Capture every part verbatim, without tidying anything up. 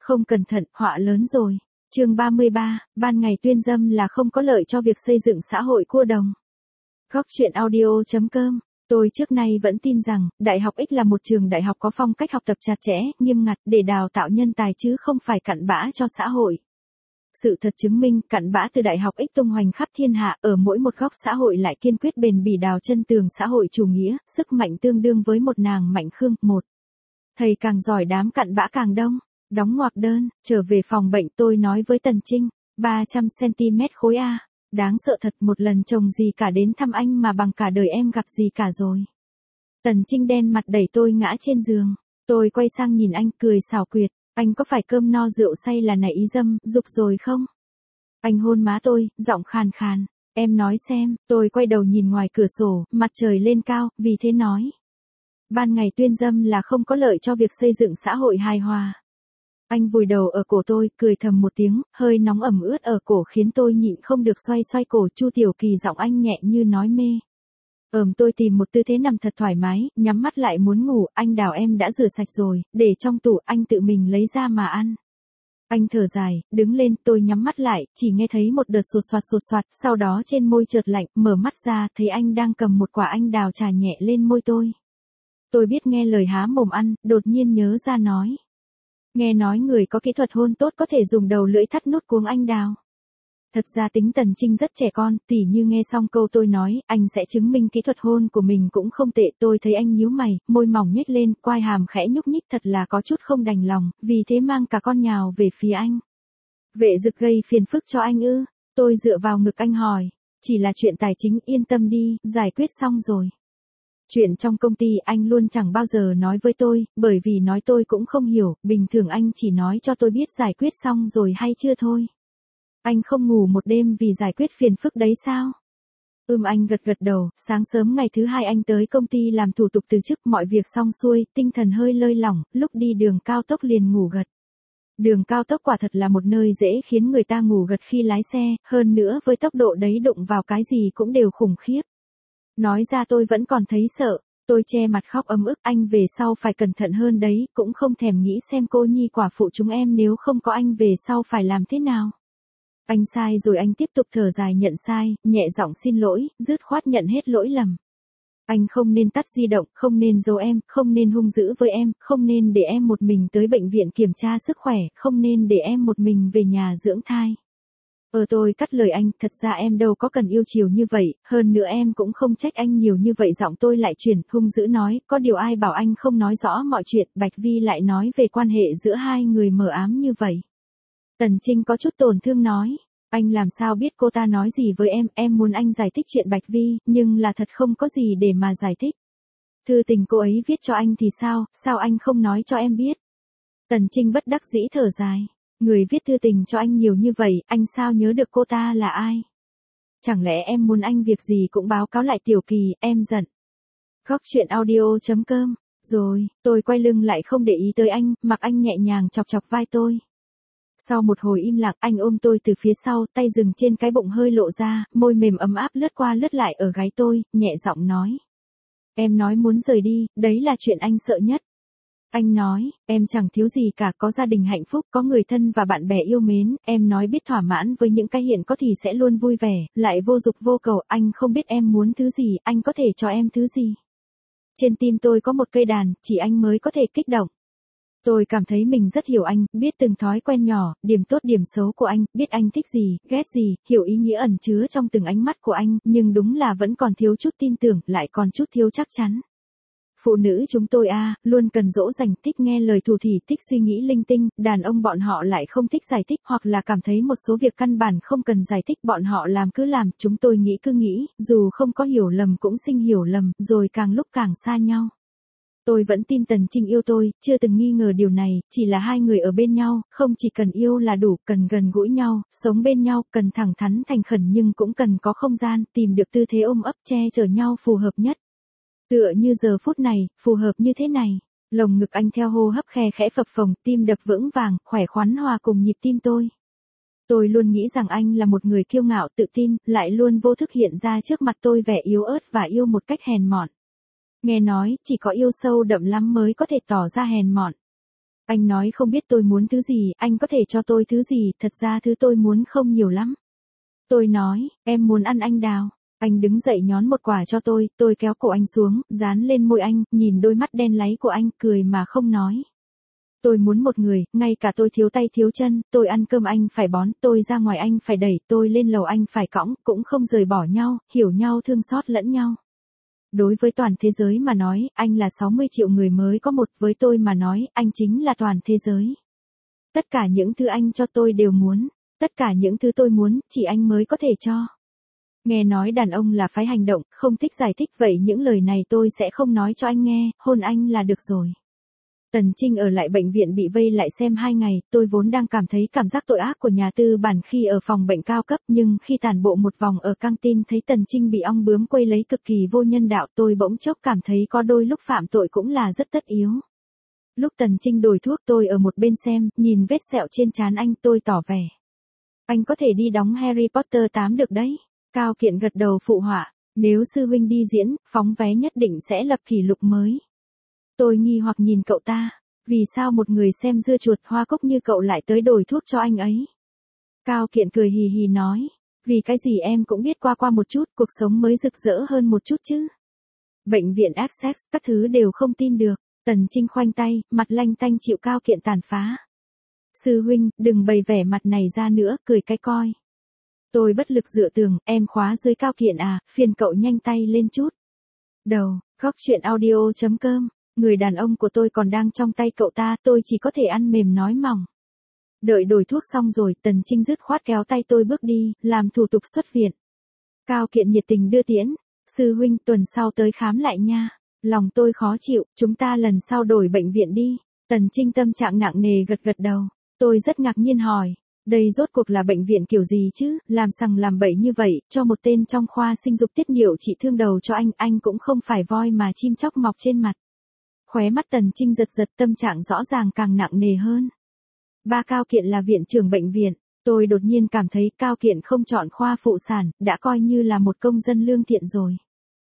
không cẩn thận, họa lớn rồi. Chương ba mươi ba, ban ngày tuyên dâm là không có lợi cho việc xây dựng xã hội cua đồng. Góc truyện audio chấm com. Tôi trước nay vẫn tin rằng, Đại học X là một trường đại học có phong cách học tập chặt chẽ, nghiêm ngặt để đào tạo nhân tài chứ không phải cặn bã cho xã hội. Sự thật chứng minh, cặn bã từ Đại học X tung hoành khắp thiên hạ, ở mỗi một góc xã hội lại kiên quyết bền bỉ đào chân tường xã hội chủ nghĩa, sức mạnh tương đương với một nàng Mạnh Khương. Một. Thầy càng giỏi đám cặn bã càng đông. Đóng ngoặc đơn, trở về phòng bệnh tôi nói với Tần Trinh, ba trăm xăng-ti-mét khối A. Đáng sợ thật, một lần chồng gì cả đến thăm anh mà bằng cả đời em gặp gì cả rồi. Tần Trinh đen mặt đẩy tôi ngã trên giường. Tôi quay sang nhìn anh cười xảo quyệt. Anh có phải cơm no rượu say là nảy ý dâm, dục rồi không? Anh hôn má tôi, giọng khàn khàn. Em nói xem, tôi quay đầu nhìn ngoài cửa sổ, mặt trời lên cao, vì thế nói. Ban ngày tuyên dâm là không có lợi cho việc xây dựng xã hội hài hòa. Anh vùi đầu ở cổ tôi, cười thầm một tiếng, hơi nóng ẩm ướt ở cổ khiến tôi nhịn không được xoay xoay cổ. Chu Tiểu Kỳ giọng anh nhẹ như nói mê. Ờm tôi tìm một tư thế nằm thật thoải mái, nhắm mắt lại muốn ngủ. Anh đào em đã rửa sạch rồi, để trong tủ, anh tự mình lấy ra mà ăn. Anh thở dài, đứng lên, tôi nhắm mắt lại, chỉ nghe thấy một đợt sột soạt sột soạt, sau đó trên môi chợt lạnh, mở mắt ra, thấy anh đang cầm một quả anh đào chà nhẹ lên môi tôi. Tôi biết nghe lời há mồm ăn, đột nhiên nhớ ra nói. Nghe nói người có kỹ thuật hôn tốt có thể dùng đầu lưỡi thắt nút cuống anh đào. Thật ra tính Tần Trinh rất trẻ con, tỉ như nghe xong câu tôi nói, anh sẽ chứng minh kỹ thuật hôn của mình cũng không tệ. Tôi thấy anh nhíu mày, môi mỏng nhếch lên, quai hàm khẽ nhúc nhích, thật là có chút không đành lòng, vì thế mang cả con nhào về phía anh. Vệ Dực gây phiền phức cho anh ư? Tôi dựa vào ngực anh hỏi, chỉ là chuyện tài chính, yên tâm đi, giải quyết xong rồi. Chuyện trong công ty anh luôn chẳng bao giờ nói với tôi, bởi vì nói tôi cũng không hiểu, bình thường anh chỉ nói cho tôi biết giải quyết xong rồi hay chưa thôi. Anh không ngủ một đêm vì giải quyết phiền phức đấy sao? Ừm anh gật gật đầu, sáng sớm ngày thứ hai anh tới công ty làm thủ tục từ chức, mọi việc xong xuôi, tinh thần hơi lơi lỏng, lúc đi đường cao tốc liền ngủ gật. Đường cao tốc quả thật là một nơi dễ khiến người ta ngủ gật khi lái xe, hơn nữa với tốc độ đấy đụng vào cái gì cũng đều khủng khiếp. Nói ra tôi vẫn còn thấy sợ, tôi che mặt khóc ấm ức, anh về sau phải cẩn thận hơn đấy, cũng không thèm nghĩ xem cô nhi quả phụ chúng em nếu không có anh về sau phải làm thế nào. Anh sai rồi, anh tiếp tục thở dài nhận sai, nhẹ giọng xin lỗi, dứt khoát nhận hết lỗi lầm. Anh không nên tắt di động, không nên giấu em, không nên hung dữ với em, không nên để em một mình tới bệnh viện kiểm tra sức khỏe, không nên để em một mình về nhà dưỡng thai. Ờ tôi cắt lời anh, thật ra em đâu có cần yêu chiều như vậy, hơn nữa em cũng không trách anh nhiều như vậy. Giọng tôi lại chuyển, hung dữ nói, có điều ai bảo anh không nói rõ mọi chuyện. Bạch Vi lại nói về quan hệ giữa hai người mờ ám như vậy. Tần Trinh có chút tổn thương nói, anh làm sao biết cô ta nói gì với em, em muốn anh giải thích chuyện Bạch Vi, nhưng là thật không có gì để mà giải thích. Thư tình cô ấy viết cho anh thì sao, sao anh không nói cho em biết? Tần Trinh bất đắc dĩ thở dài. Người viết thư tình cho anh nhiều như vậy, anh sao nhớ được cô ta là ai? Chẳng lẽ em muốn anh việc gì cũng báo cáo lại Tiểu Kỳ, em giận. Góc truyện audio chấm com. Rồi, tôi quay lưng lại không để ý tới anh, mặc anh nhẹ nhàng chọc chọc vai tôi. Sau một hồi im lặng, anh ôm tôi từ phía sau, tay dừng trên cái bụng hơi lộ ra, môi mềm ấm áp lướt qua lướt lại ở gáy tôi, nhẹ giọng nói. Em nói muốn rời đi, đấy là chuyện anh sợ nhất. Anh nói, em chẳng thiếu gì cả, có gia đình hạnh phúc, có người thân và bạn bè yêu mến, em nói biết thỏa mãn với những cái hiện có thì sẽ luôn vui vẻ, lại vô dục vô cầu. Anh không biết em muốn thứ gì, anh có thể cho em thứ gì. Trên tim tôi có một cây đàn, chỉ anh mới có thể kích động. Tôi cảm thấy mình rất hiểu anh, biết từng thói quen nhỏ, điểm tốt điểm xấu của anh, biết anh thích gì, ghét gì, hiểu ý nghĩa ẩn chứa trong từng ánh mắt của anh, nhưng đúng là vẫn còn thiếu chút tin tưởng, lại còn chút thiếu chắc chắn. Phụ nữ chúng tôi a à, luôn cần dỗ dành, thích nghe lời thủ thỉ, thích suy nghĩ linh tinh, đàn ông bọn họ lại không thích giải thích, hoặc là cảm thấy một số việc căn bản không cần giải thích, bọn họ làm cứ làm, chúng tôi nghĩ cứ nghĩ, dù không có hiểu lầm cũng sinh hiểu lầm, rồi càng lúc càng xa nhau. Tôi vẫn tin Tần Trinh yêu tôi, chưa từng nghi ngờ điều này, chỉ là hai người ở bên nhau, không chỉ cần yêu là đủ, cần gần gũi nhau, sống bên nhau, cần thẳng thắn thành khẩn nhưng cũng cần có không gian, tìm được tư thế ôm ấp che chở nhau phù hợp nhất. Tựa như giờ phút này, phù hợp như thế này, lồng ngực anh theo hô hấp khe khẽ phập phồng, tim đập vững vàng, khỏe khoắn hòa cùng nhịp tim tôi. Tôi luôn nghĩ rằng anh là một người kiêu ngạo tự tin, lại luôn vô thức hiện ra trước mặt tôi vẻ yếu ớt và yêu một cách hèn mọn. Nghe nói, chỉ có yêu sâu đậm lắm mới có thể tỏ ra hèn mọn. Anh nói không biết tôi muốn thứ gì, anh có thể cho tôi thứ gì, thật ra thứ tôi muốn không nhiều lắm. Tôi nói, em muốn ăn anh đào. Anh đứng dậy nhón một quả cho tôi, tôi kéo cổ anh xuống, dán lên môi anh, nhìn đôi mắt đen láy của anh, cười mà không nói. Tôi muốn một người, ngay cả tôi thiếu tay thiếu chân, tôi ăn cơm anh phải bón, tôi ra ngoài anh phải đẩy, tôi lên lầu anh phải cõng, cũng không rời bỏ nhau, hiểu nhau thương xót lẫn nhau. Đối với toàn thế giới mà nói, anh là sáu mươi triệu người mới có một, với tôi mà nói, anh chính là toàn thế giới. Tất cả những thứ anh cho tôi đều muốn, tất cả những thứ tôi muốn, chỉ anh mới có thể cho. Nghe nói đàn ông là phái hành động, không thích giải thích, vậy những lời này tôi sẽ không nói cho anh nghe, hôn anh là được rồi. Tần Trinh ở lại bệnh viện bị vây lại xem hai ngày, tôi vốn đang cảm thấy cảm giác tội ác của nhà tư bản khi ở phòng bệnh cao cấp, nhưng khi tản bộ một vòng ở căng tin thấy Tần Trinh bị ong bướm quây lấy cực kỳ vô nhân đạo, tôi bỗng chốc cảm thấy có đôi lúc phạm tội cũng là rất tất yếu. Lúc Tần Trinh đổi thuốc tôi ở một bên xem, nhìn vết sẹo trên trán anh tôi tỏ vẻ. Anh có thể đi đóng Harry Potter tám được đấy. Cao Kiện gật đầu phụ họa, nếu sư huynh đi diễn, phóng vé nhất định sẽ lập kỷ lục mới. Tôi nghi hoặc nhìn cậu ta, vì sao một người xem dưa chuột hoa cúc như cậu lại tới đổi thuốc cho anh ấy? Cao Kiện cười hì hì nói, vì cái gì em cũng biết qua qua một chút, cuộc sống mới rực rỡ hơn một chút chứ. Bệnh viện Essex, các thứ đều không tin được, Tần Trinh khoanh tay, mặt lanh tanh chịu Cao Kiện tàn phá. Sư huynh, đừng bày vẻ mặt này ra nữa, cười cái coi. Tôi bất lực dựa tường, em khóa dưới Cao Kiện à, phiền cậu nhanh tay lên chút. Đầu, góc chuyện audio chấm com, người đàn ông của tôi còn đang trong tay cậu ta, tôi chỉ có thể ăn mềm nói mỏng. Đợi đổi thuốc xong rồi, Tần Trinh dứt khoát kéo tay tôi bước đi, làm thủ tục xuất viện. Cao Kiện nhiệt tình đưa tiễn, sư huynh tuần sau tới khám lại nha. Lòng tôi khó chịu, chúng ta lần sau đổi bệnh viện đi. Tần Trinh tâm trạng nặng nề gật gật đầu, tôi rất ngạc nhiên hỏi. Đây rốt cuộc là bệnh viện kiểu gì chứ, làm sằng làm bậy như vậy, cho một tên trong khoa sinh dục tiết niệu trị thương đầu cho anh, anh cũng không phải voi mà chim chóc mọc trên mặt. Khóe mắt Tần Trinh giật giật, tâm trạng rõ ràng càng nặng nề hơn. Ba Cao Kiện là viện trưởng bệnh viện, tôi đột nhiên cảm thấy Cao Kiện không chọn khoa phụ sản, đã coi như là một công dân lương thiện rồi.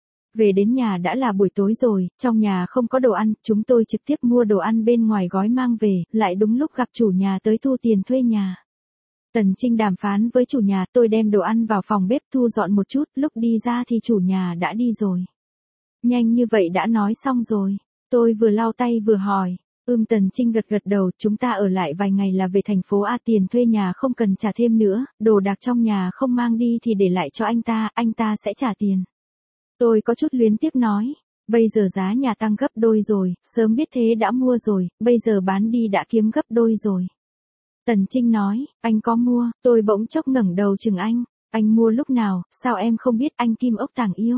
Về đến nhà đã là buổi tối rồi, trong nhà không có đồ ăn, chúng tôi trực tiếp mua đồ ăn bên ngoài gói mang về, lại đúng lúc gặp chủ nhà tới thu tiền thuê nhà. Tần Trinh đàm phán với chủ nhà, tôi đem đồ ăn vào phòng bếp thu dọn một chút, lúc đi ra thì chủ nhà đã đi rồi. Nhanh như vậy đã nói xong rồi, tôi vừa lau tay vừa hỏi, ưm Tần Trinh gật gật đầu, chúng ta ở lại vài ngày là về thành phố A, tiền thuê nhà không cần trả thêm nữa, đồ đạc trong nhà không mang đi thì để lại cho anh ta, anh ta sẽ trả tiền. Tôi có chút luyến tiếc nói, bây giờ giá nhà tăng gấp đôi rồi, sớm biết thế đã mua rồi, bây giờ bán đi đã kiếm gấp đôi rồi. Tần Trinh nói, anh có mua, tôi bỗng chốc ngẩng đầu chừng anh, anh mua lúc nào, sao em không biết, anh Kim Ốc Tàng Yêu.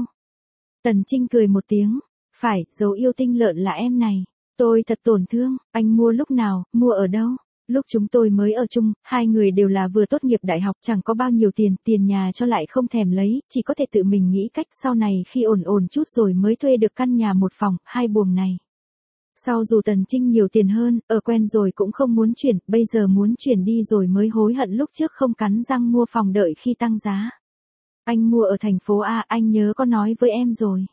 Tần Trinh cười một tiếng, phải, dấu yêu tinh lợn là em này, tôi thật tổn thương, anh mua lúc nào, mua ở đâu? Lúc chúng tôi mới ở chung, hai người đều là vừa tốt nghiệp đại học, chẳng có bao nhiêu tiền, tiền nhà cho lại không thèm lấy, chỉ có thể tự mình nghĩ cách sau này khi ổn ổn chút rồi mới thuê được căn nhà một phòng, hai buồng này. Sau dù Tần Trinh nhiều tiền hơn, ở quen rồi cũng không muốn chuyển, bây giờ muốn chuyển đi rồi mới hối hận lúc trước không cắn răng mua phòng đợi khi tăng giá. Anh mua ở thành phố A, anh nhớ có nói với em rồi.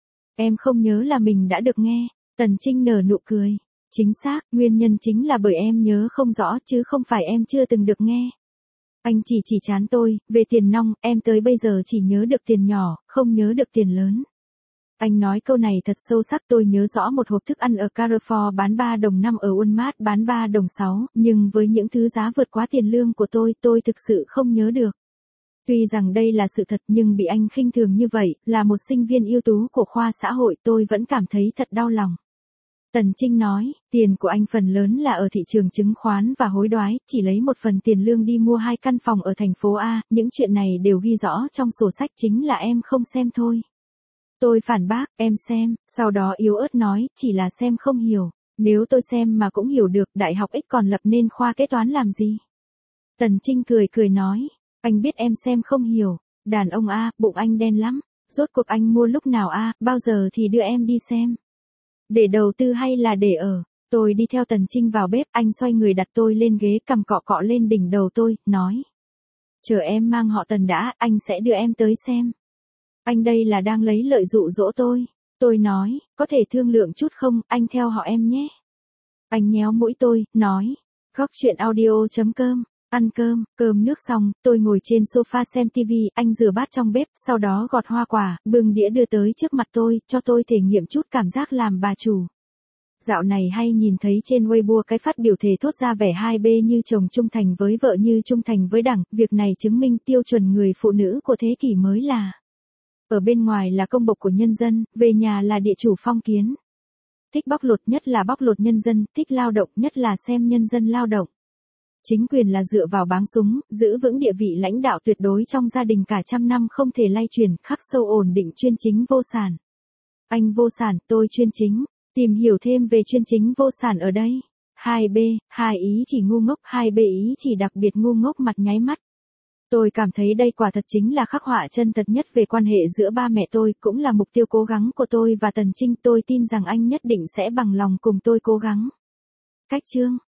Em không nhớ là mình đã được nghe, Tần Trinh nở nụ cười. Chính xác, nguyên nhân chính là bởi em nhớ không rõ chứ không phải em chưa từng được nghe. Anh chỉ chỉ chán tôi, về tiền nong, em tới bây giờ chỉ nhớ được tiền nhỏ, không nhớ được tiền lớn. Anh nói câu này thật sâu sắc, tôi nhớ rõ một hộp thức ăn ở Carrefour bán ba đồng năm, ở Walmart bán ba đồng sáu, nhưng với những thứ giá vượt quá tiền lương của tôi, tôi thực sự không nhớ được. Tuy rằng đây là sự thật nhưng bị anh khinh thường như vậy, là một sinh viên ưu tú của khoa xã hội, tôi vẫn cảm thấy thật đau lòng. Tần Trinh nói, tiền của anh phần lớn là ở thị trường chứng khoán và hối đoái, chỉ lấy một phần tiền lương đi mua hai căn phòng ở thành phố A, những chuyện này đều ghi rõ trong sổ sách, chính là em không xem thôi. Tôi phản bác, em xem, sau đó yếu ớt nói, chỉ là xem không hiểu, nếu tôi xem mà cũng hiểu được, đại học X còn lập nên khoa kế toán làm gì. Tần Trinh cười cười nói, anh biết em xem không hiểu, đàn ông A, bụng anh đen lắm, rốt cuộc anh mua lúc nào A, bao giờ thì đưa em đi xem. Để đầu tư hay là để ở? Tôi đi theo Tần Trinh vào bếp, anh xoay người đặt tôi lên ghế, cầm cọ cọ lên đỉnh đầu tôi, nói. Chờ em mang họ Tần đã, anh sẽ đưa em tới xem. Anh đây là đang lấy lợi dụ dỗ tôi. Tôi nói, có thể thương lượng chút không, anh theo họ em nhé. Anh nhéo mũi tôi, nói. Góc chuyện audio.com. Ăn cơm, cơm nước xong, tôi ngồi trên sofa xem tivi, anh rửa bát trong bếp, sau đó gọt hoa quả, bưng đĩa đưa tới trước mặt tôi, cho tôi thể nghiệm chút cảm giác làm bà chủ. Dạo này hay nhìn thấy trên Weibo cái phát biểu thề thốt ra vẻ hai bê như chồng trung thành với vợ như trung thành với đảng, việc này chứng minh tiêu chuẩn người phụ nữ của thế kỷ mới là ở bên ngoài là công bộc của nhân dân, về nhà là địa chủ phong kiến. Thích bóc lột nhất là bóc lột nhân dân, thích lao động nhất là xem nhân dân lao động. Chính quyền là dựa vào báng súng, giữ vững địa vị lãnh đạo tuyệt đối trong gia đình cả trăm năm không thể lay chuyển, khắc sâu ổn định chuyên chính vô sản. Anh vô sản, tôi chuyên chính. Tìm hiểu thêm về chuyên chính vô sản ở đây. hai B, hai ý chỉ ngu ngốc, hai B ý chỉ đặc biệt ngu ngốc mặt nháy mắt. Tôi cảm thấy đây quả thật chính là khắc họa chân thật nhất về quan hệ giữa ba mẹ tôi, cũng là mục tiêu cố gắng của tôi và Tần Trinh. Tôi tin rằng anh nhất định sẽ bằng lòng cùng tôi cố gắng. Cách chương